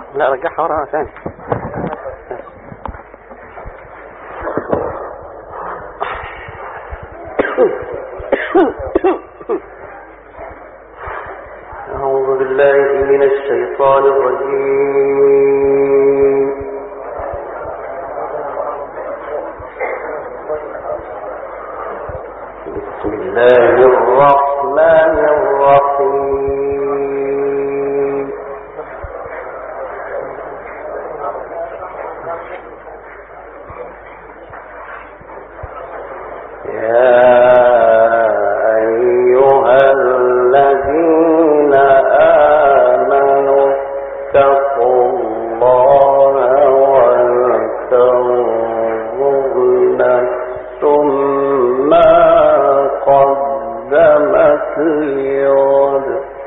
لا رجعها ورا ثاني. أعوذ بالله من الشيطان الرجيم. بسم الله الرحمن الرحيم. يا أيها الذين آمنوا اتقوا الله ولتنظر نفس ما قدمت لغد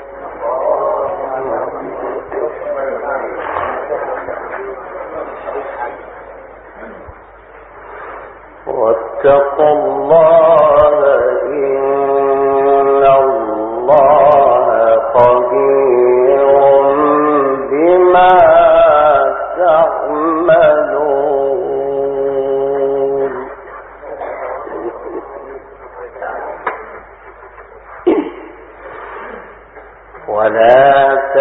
واتقوا الله إن الله خبير بما تعملون. ولا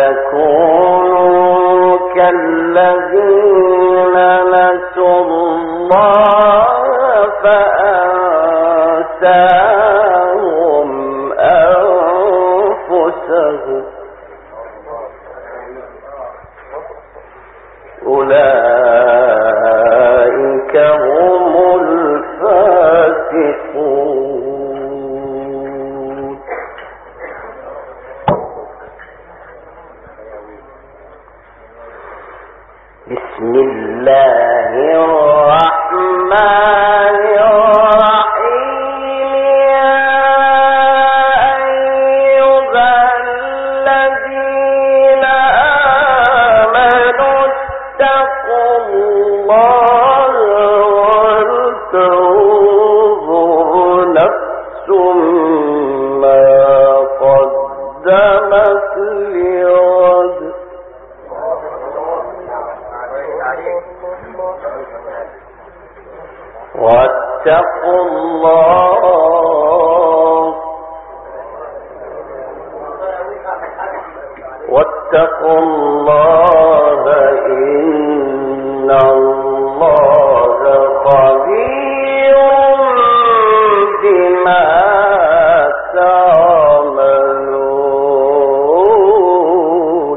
تكونوا كالذين نسوا الله فأنساهم أنفسهم أولئك هم الفاسقون. بسم الله الرحمن الرحيم. يا أيها الذين آمنوا اتقوا الله ولتنظر نفس ما قدمت لغد واتقوا الله إن الله خبير بما تعملون.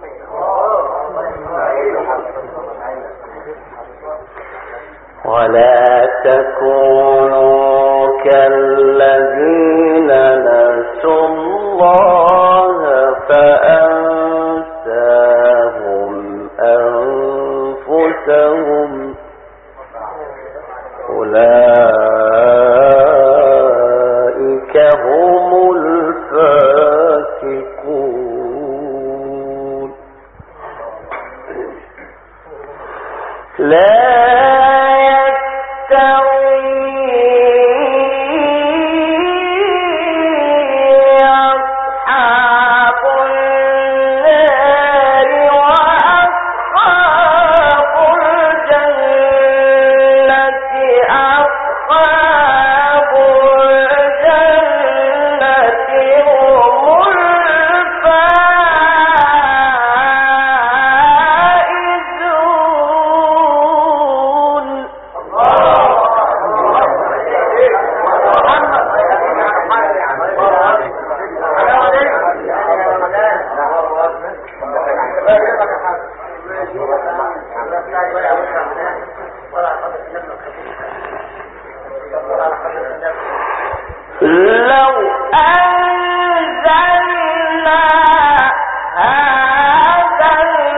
ولا تكونوا كالذين نسوا الله فأنساهم أنفسهم أولئك هم الفاسقون. لا لو أنزلنا هذا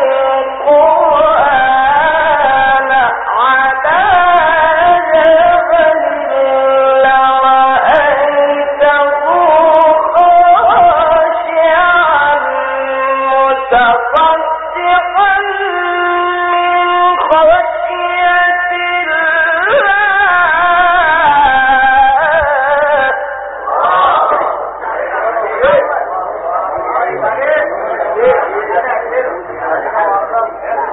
القرآن على جبل لرأيته خاشعا متصدعا من خشية الله.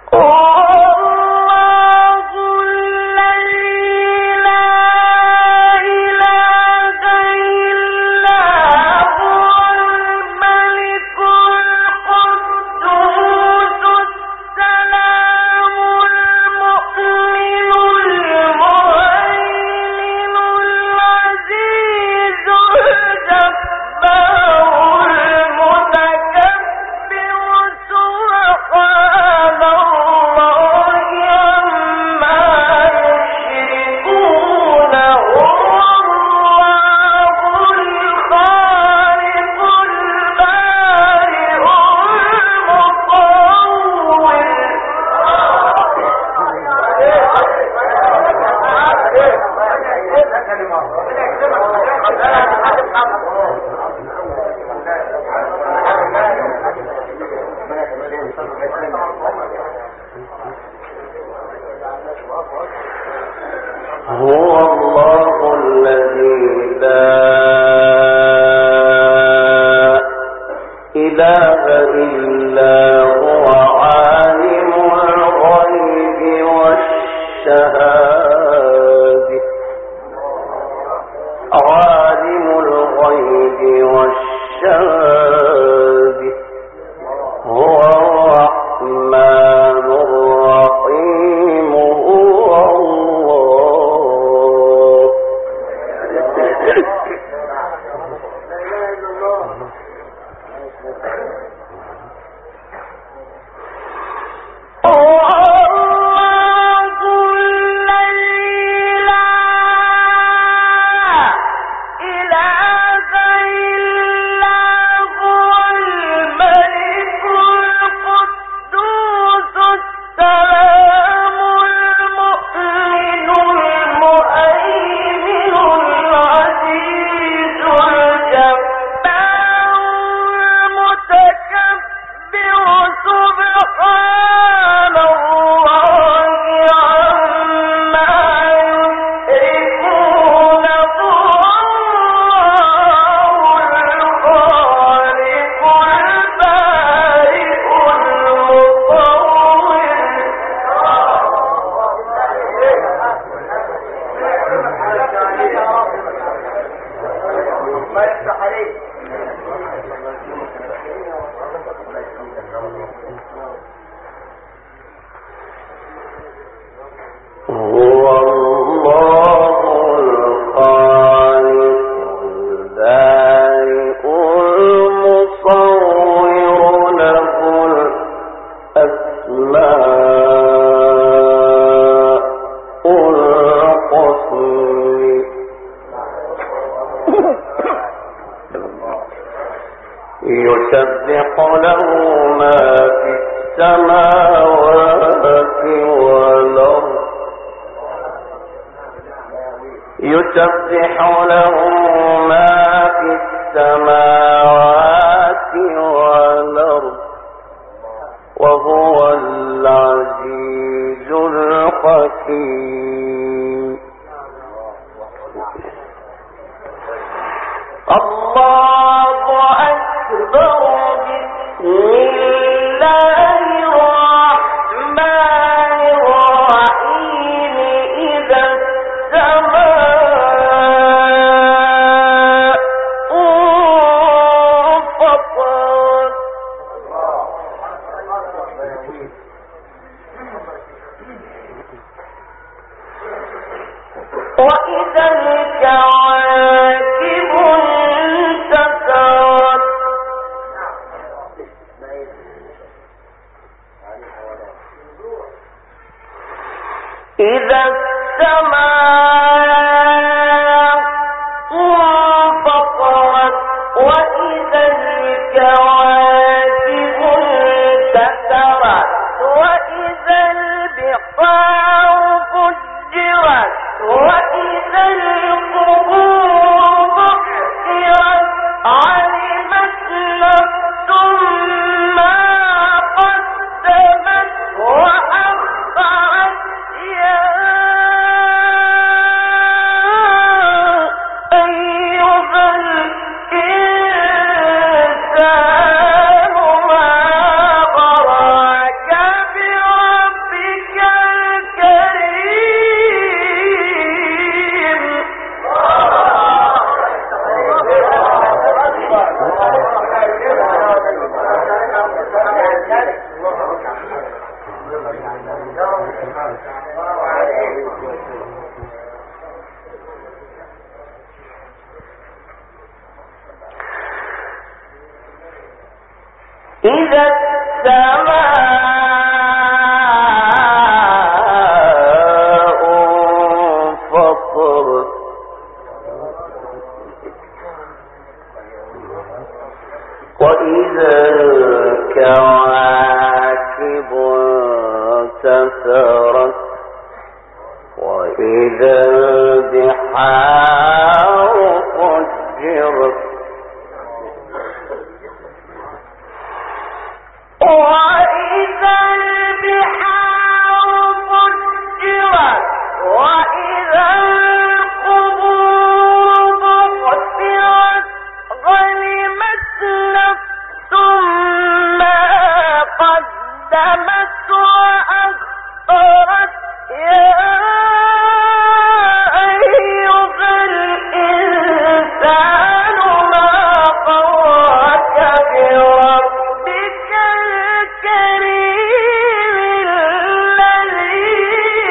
هو الله الذي لا إله إلا هو عالم الغيب والشهادة عالم الغيب والشهادة هو الرحمن الرحيم هو الله يسبح له ما في السماوات والأرض يسبح له ما في السماوات والأرض وهو العزيز الحكيم الله أكبر بسم الله الرحمن الرحيم إذا السماء انفطرت وإذا الكواكب انتثرت إذا السماء انفطرت وإذا الكواكب انتثرت وإذا البحار فجرت وإذا القبور بعثرت علمت نفس ما قدمت وأخرت يا أيها الإنسان ما غرك بربك وإذا الكواكب انتثرت وإذا البحار فجرت وإذا البحار فجرت وإذا القبور بعثرت علمت نفس ما قدمت وأخرت يا أيها الإنسان ما غرك بربك الكريم الذي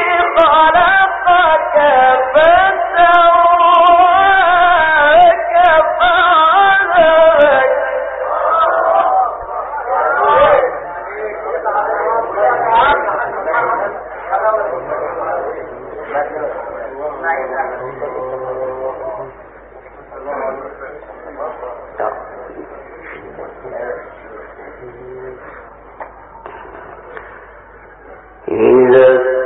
خلقك فسواك فعدلك إذا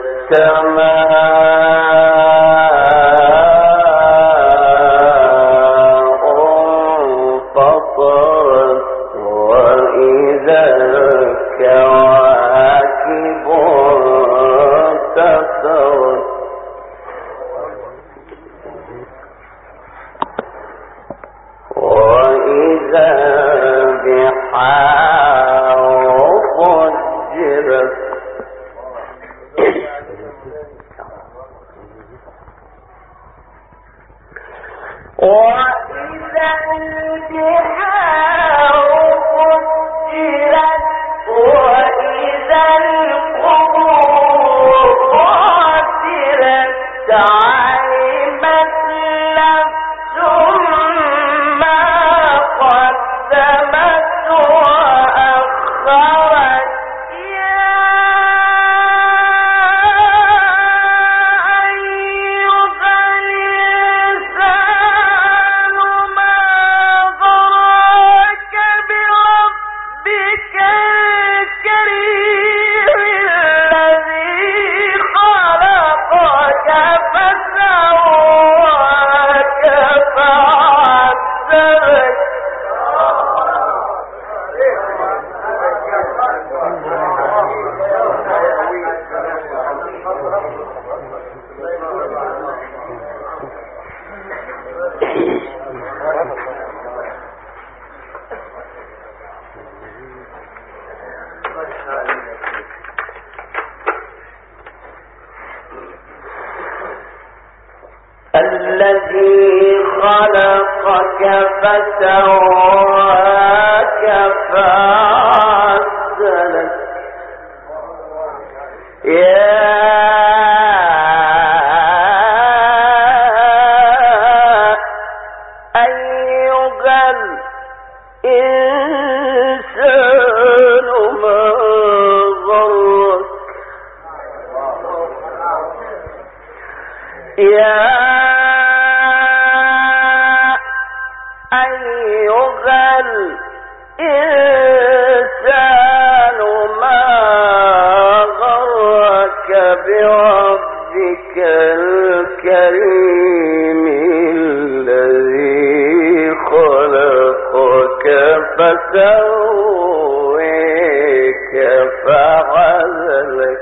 السماء انفطرت وإذا الكواكب انتثرت وإذا البحار فجرت وإذا البحار فجرت وإذا القبور بعثرت علمت نفس ما قدمت وأخرت يا أيها الإنسان ما غرك بربك الكريم الذي خلقك فسواك فعدلك الذي خلقك فسواك فعدلك يا أيها الإنسان ما غرك يا أيها الإنسان ما غرك بربك الكريم الذي خلقك فسويك فعدلك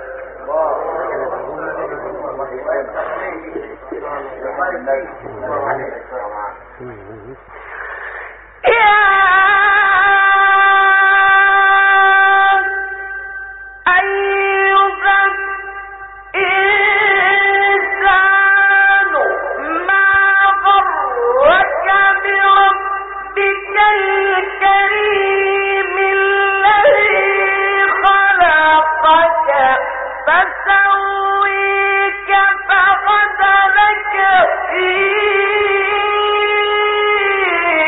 فسويك فعدلك في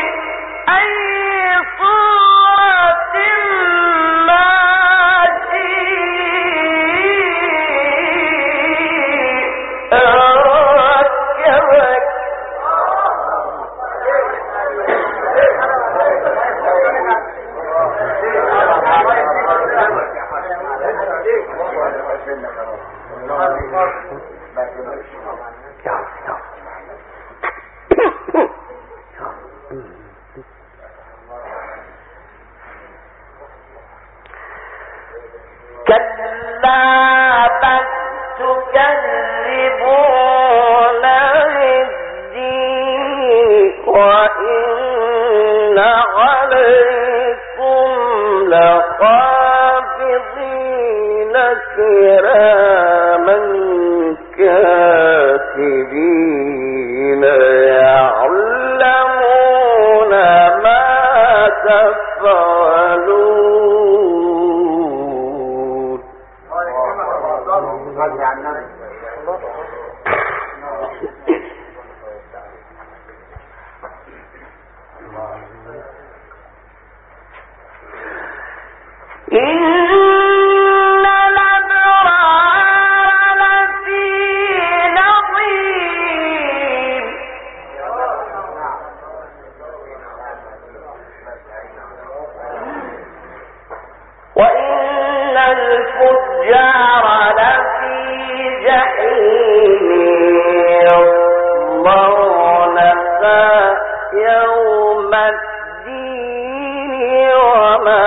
كلا بل تكذبون بالدين وإن عليكم لحافظين كراما كاتبين يعلمون ما تفعلون. إن الأبرار لفي نعيم وإن الفجار لفي جحيم يصلونها يوم الدين وما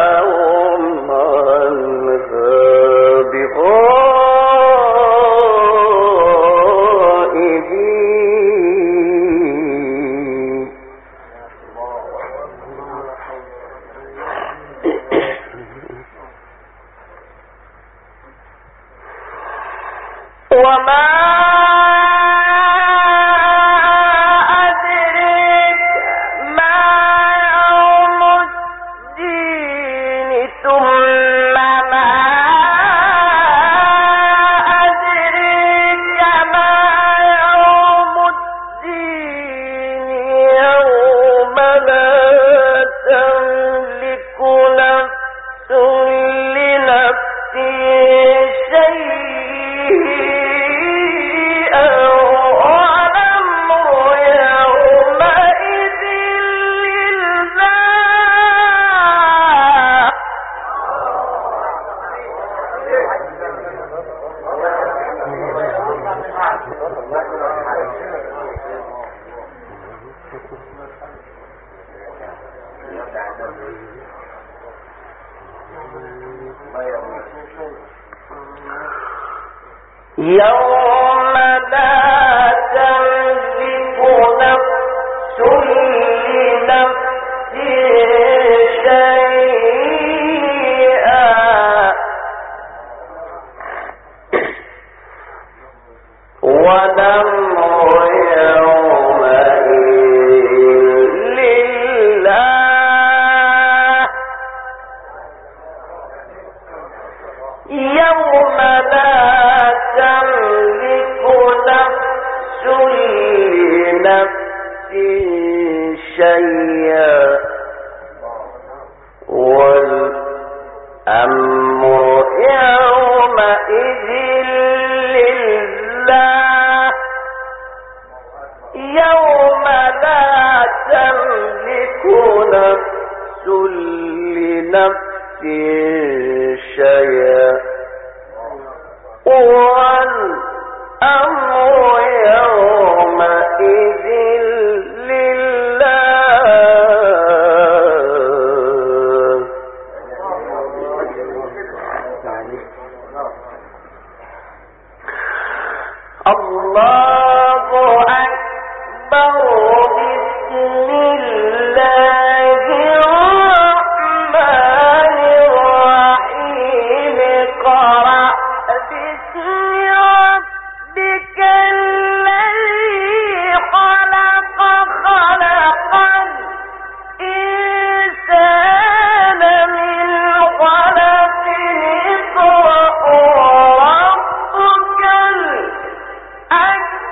يوم لا تملك نفس لنفس شيئا والأمر يومئذ لله يوم لا تملك نفس لنفس شيئا والأمر يومئذ لله يوم لا تملك نفس لنفس شيئا والأمر يومئذ لله. الله أكبر. بسم الله الرحمن الرحيم. قرأ باسم ربك الذي خلق خلق الإنسان من علق. اقرأ ربك الأكرم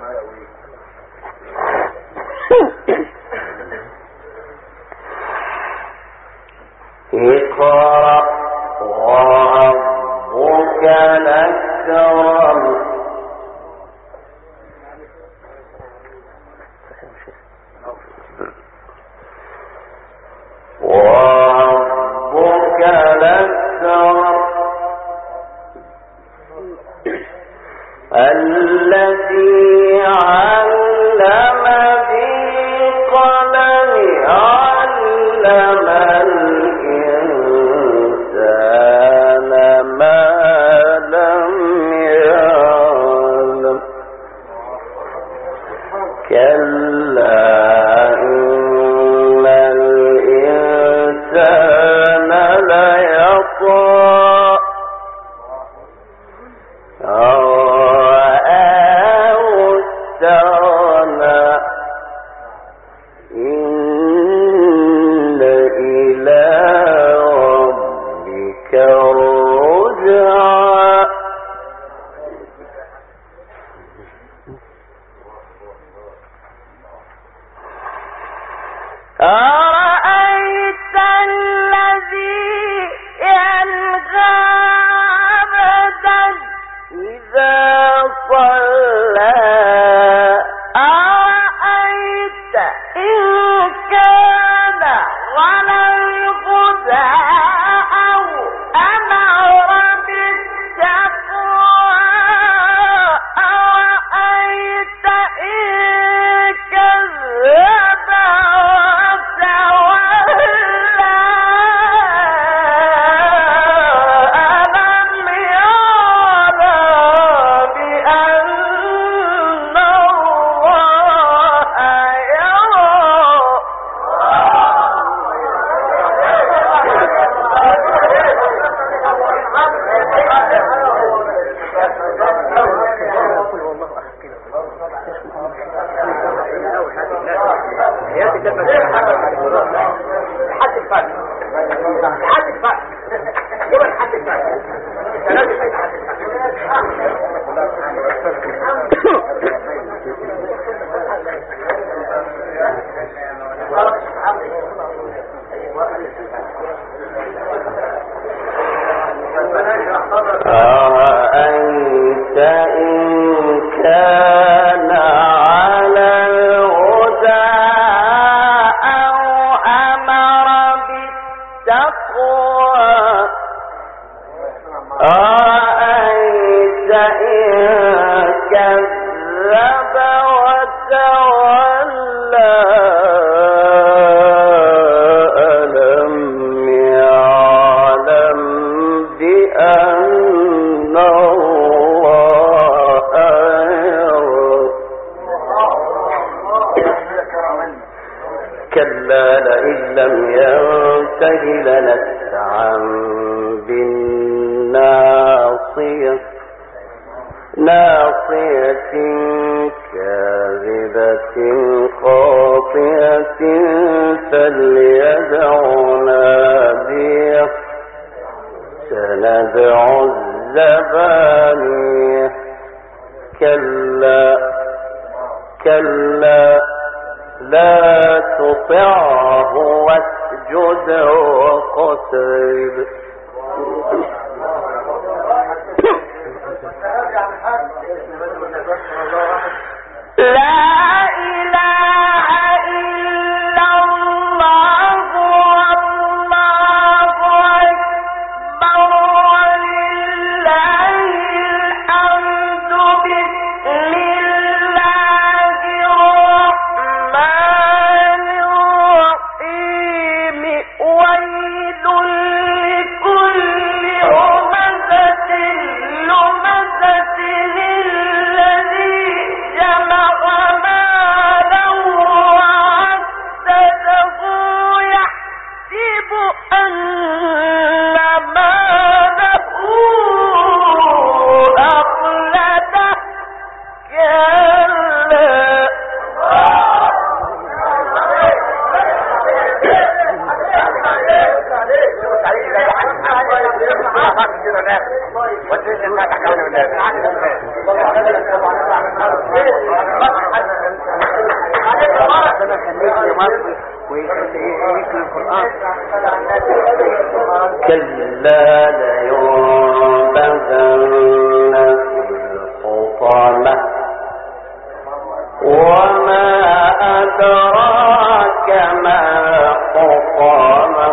اقرأ وربك الأكرم وربك الأكرم الذي علم بالقلم علم الإنسان ما لم يعلم كلا إن الإنسان ليطغى إن إلى ربك الرجعى أرأيت الذي ينهى عبدا إذا صلى أرأيت إن كان على الهدى أو أمر بالتقوى أرأيت إن كذب وتولى ألم يعلم بأن الله أرأيت إن كان على الهدى أو أمر بالتقوى أرأيت إن كذب وتولى ألم يعلم بأن الله يرى كلا لئن لم ينته لنسعا بالناصية ناصية كاذبة خاطئة فليدع ناديه سندع الزبانية كلا كلا لا تطعه واسجد واقترب لا إله إلا الله والله أكبر ولله الحمد بسم الله الرحمن الرحيم ويل لكل همزة لمزة الذي جمع مالا وعدده يحسب أن ماله أخلده كلا كلا لينبذن في الحطمة وما أدراك ما الحطمة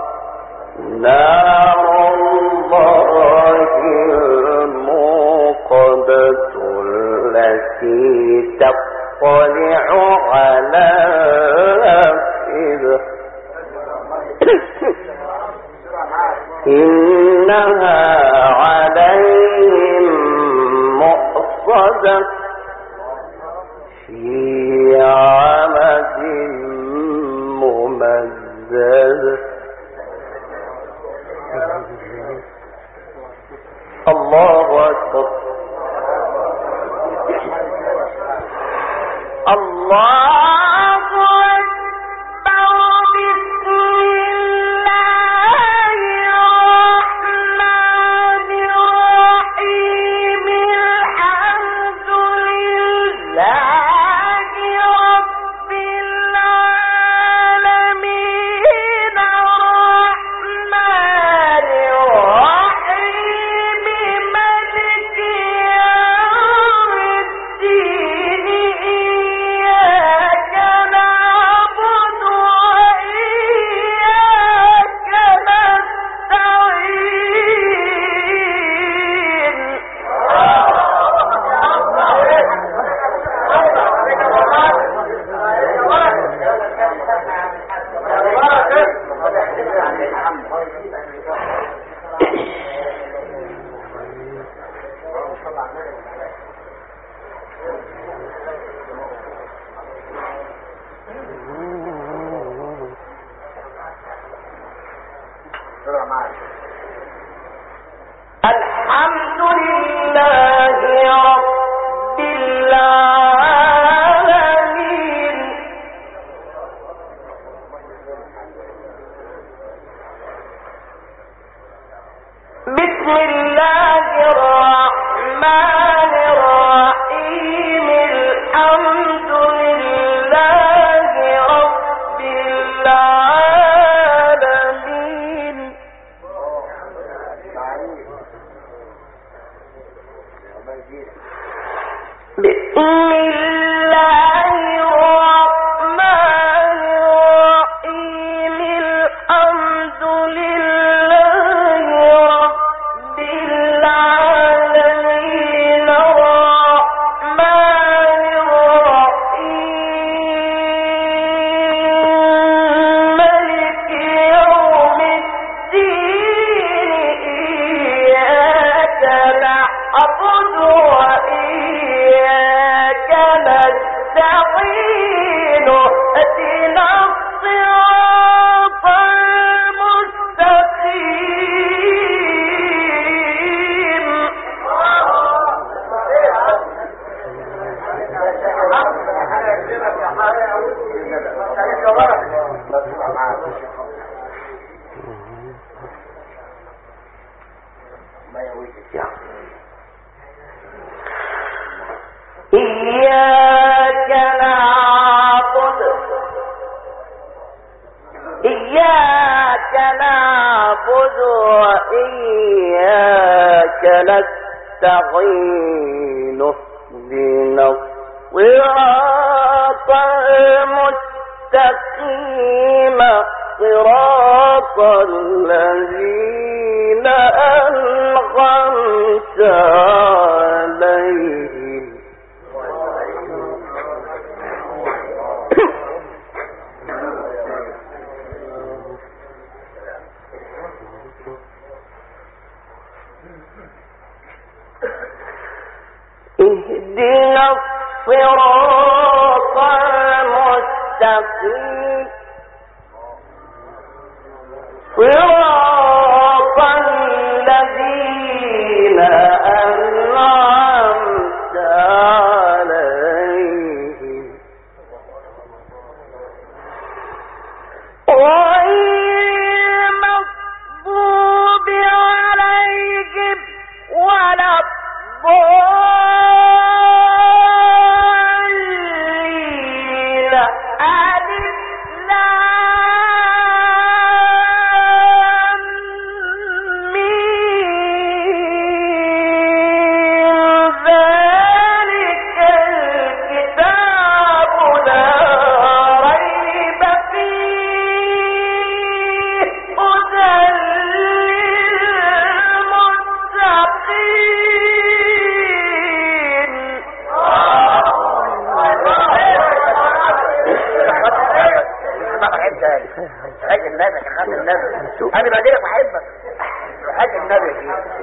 نار الله الموقدة التي تطلع على الأفئدة إنها عليهم مؤصدة في عمد ممددة. الله أكبر. الله الحمد لله رب العالمين بسم الله الرحمن الرحيم الحمد لله رب العالمين بسم الله الرحمن الرحيم الحمد لله رب العالمين الرحمن الرحيم مالك يوم الدين إياك نعبد وإياك نستعين اهدنا الصراط المستقيم إياك نعبد وإياك نستعين اهدنا الصراط المستقيم صراط الذين أنعمت عليهم اهدنا الصراط المستقيم صراط الذين أنعمت عليهم غير المغضوب عليهم ولا الضالين. حاج النبي يا خالد النبي، انا بعدين بحبك حاج النبي.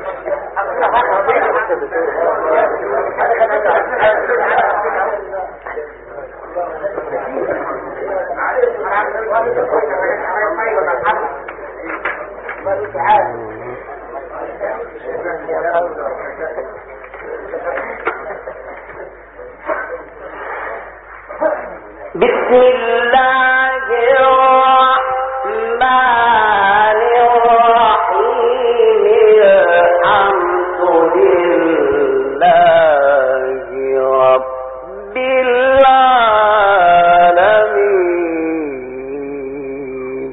بسم الله الرحمن الرحيم الحمد لله رب العالمين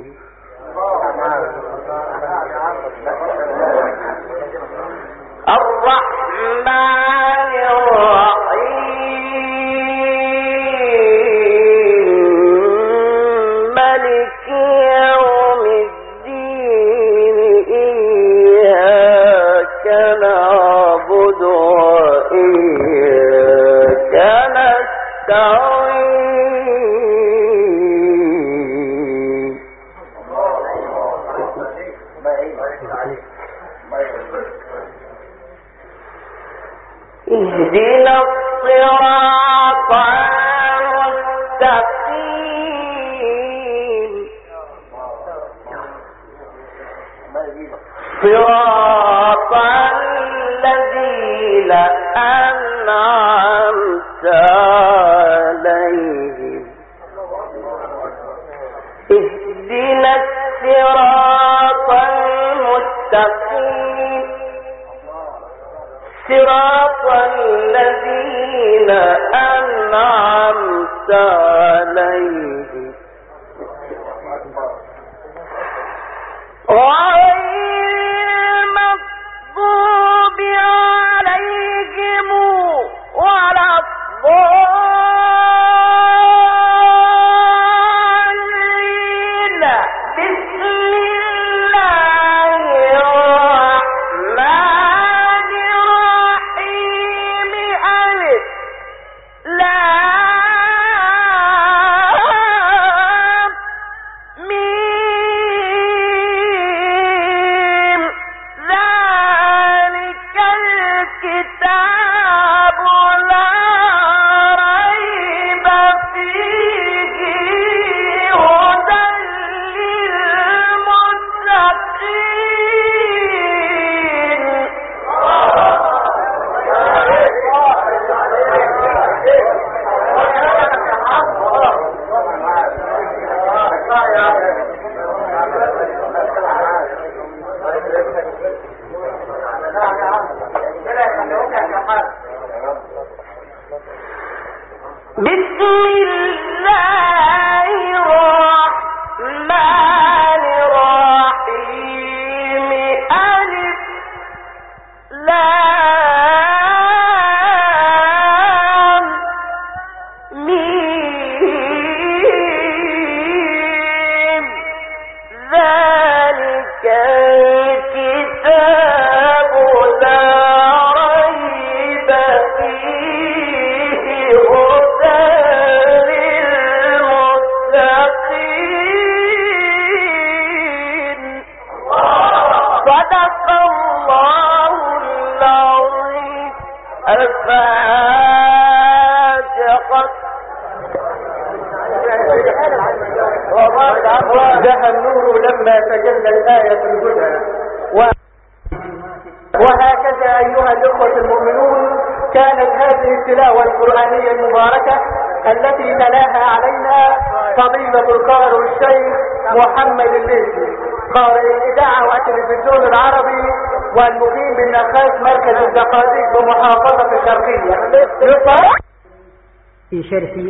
الرحمن الرحيم مالك يوم الدين إياك نعبد وإياك نستعين اهدنا الصراط المستقيم صراط الذين أنعمت عليهم اهدنا الصراط المستقيم صراط الذين أنعمت عليهم غير المغضوب عليهم ولا الضالين بسم الله الرحمن الرحيم ألف لام ميم ذلك الكتاب لا ريب فيه هدى للمتقين بسم الله الرحمن الرحيم ألف لام ميم ذلك الكتاب لا ريب فيه هدى للمتقين صدق الله العظيم. الفاتحة. زهى النور لما تجلى الآية الهدى. وهكذا أيها الأخوة المؤمنون كانت هذه التلاوة القرآنية المباركة التي تلاها علينا فضيلة القارئ الشيخ محمد الليثي قارئ الإذاعة والتلفزيون العربي والمقيم بالنخاس مركز الزقازيق بمحافظة الشرقية في شرح